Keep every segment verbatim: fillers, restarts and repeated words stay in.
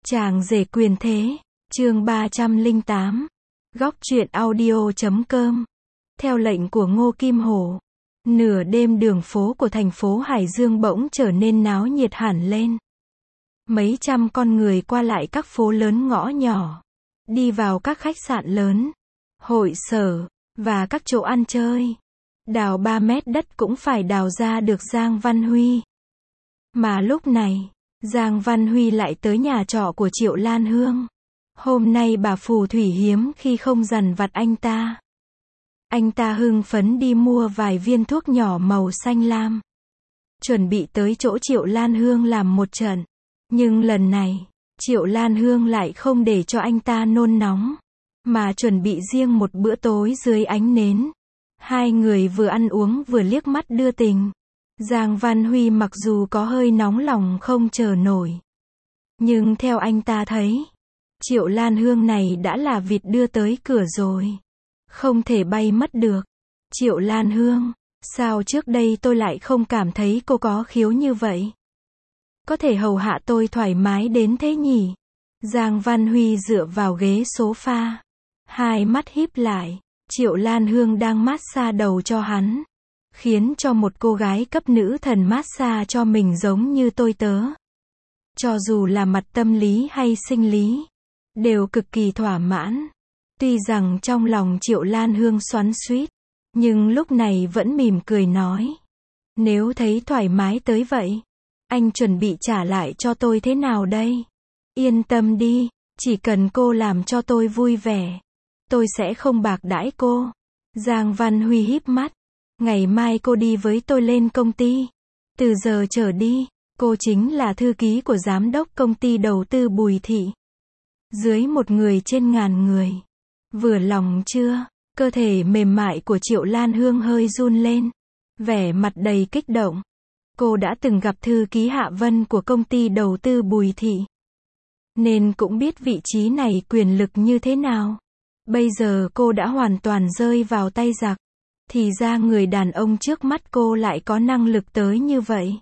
Chàng rể quyền thế, chương ba trăm lẻ tám, góc truyện audio chấm com. Theo lệnh của Ngô Kim Hổ, nửa đêm đường phố của thành phố Hải Dương bỗng trở nên náo nhiệt hẳn lên. Mấy trăm con người qua lại các phố lớn ngõ nhỏ, đi vào các khách sạn lớn, hội sở, và các chỗ ăn chơi. Đào ba mét đất cũng phải đào ra được Giang Văn Huy. Mà lúc này, Giang Văn Huy lại tới nhà trọ của Triệu Lan Hương. Hôm nay bà phù thủy hiếm khi không dằn vặt anh ta. Anh ta hưng phấn đi mua vài viên thuốc nhỏ màu xanh lam, chuẩn bị tới chỗ Triệu Lan Hương làm một trận. Nhưng lần này, Triệu Lan Hương lại không để cho anh ta nôn nóng, mà chuẩn bị riêng một bữa tối dưới ánh nến. Hai người vừa ăn uống vừa liếc mắt đưa tình. Giang Văn Huy mặc dù có hơi nóng lòng không chờ nổi, nhưng theo anh ta thấy, Triệu Lan Hương này đã là vịt đưa tới cửa rồi, không thể bay mất được. Triệu Lan Hương, sao trước đây tôi lại không cảm thấy cô có khiếu như vậy? Có thể hầu hạ tôi thoải mái đến thế nhỉ? Giang Văn Huy dựa vào ghế sofa, hai mắt híp lại. Triệu Lan Hương đang massage đầu cho hắn, khiến cho một cô gái cấp nữ thần massage cho mình giống như tôi tớ. Cho dù là mặt tâm lý hay sinh lý, đều cực kỳ thỏa mãn. Tuy rằng trong lòng Triệu Lan Hương xoắn xuýt, nhưng lúc này vẫn mỉm cười nói, nếu thấy thoải mái tới vậy, anh chuẩn bị trả lại cho tôi thế nào đây? Yên tâm đi, chỉ cần cô làm cho tôi vui vẻ, tôi sẽ không bạc đãi cô. Giang Văn Huy híp mắt, ngày mai cô đi với tôi lên công ty. Từ giờ trở đi, cô chính là thư ký của giám đốc công ty đầu tư Bùi Thị. Dưới một người trên ngàn người. Vừa lòng chưa? Cơ thể mềm mại của Triệu Lan Hương hơi run lên, vẻ mặt đầy kích động. Cô đã từng gặp thư ký Hạ Vân của công ty đầu tư Bùi Thị, nên cũng biết vị trí này quyền lực như thế nào. Bây giờ cô đã hoàn toàn rơi vào tay giặc. Thì ra người đàn ông trước mắt cô lại có năng lực tới như vậy.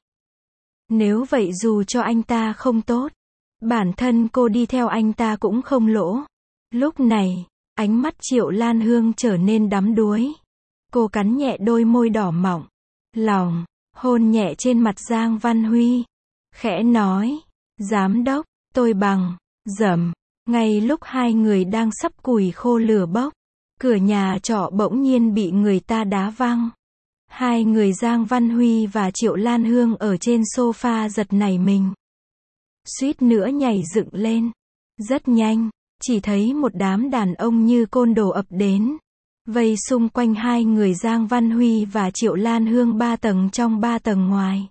Nếu vậy dù cho anh ta không tốt, bản thân cô đi theo anh ta cũng không lỗ. Lúc này, ánh mắt Triệu Lan Hương trở nên đắm đuối. Cô cắn nhẹ đôi môi đỏ mọng, lòng, hôn nhẹ trên mặt Giang Văn Huy. Khẽ nói, giám đốc, tôi bằng, dầm. Ngay lúc hai người đang sắp củi khô lửa bốc, cửa nhà trọ bỗng nhiên bị người ta đá văng. Hai người Giang Văn Huy và Triệu Lan Hương ở trên sofa giật nảy mình, suýt nữa nhảy dựng lên. Rất nhanh, chỉ thấy một đám đàn ông như côn đồ ập đến, vây xung quanh hai người Giang Văn Huy và Triệu Lan Hương ba tầng trong ba tầng ngoài.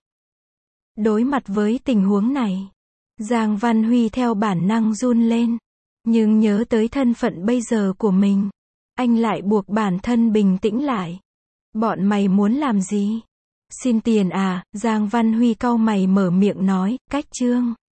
Đối mặt với tình huống này, Giang Văn Huy theo bản năng run lên, nhưng nhớ tới thân phận bây giờ của mình, anh lại buộc bản thân bình tĩnh lại. Bọn mày muốn làm gì? Xin tiền à? Giang Văn Huy cau mày mở miệng nói, cách trương.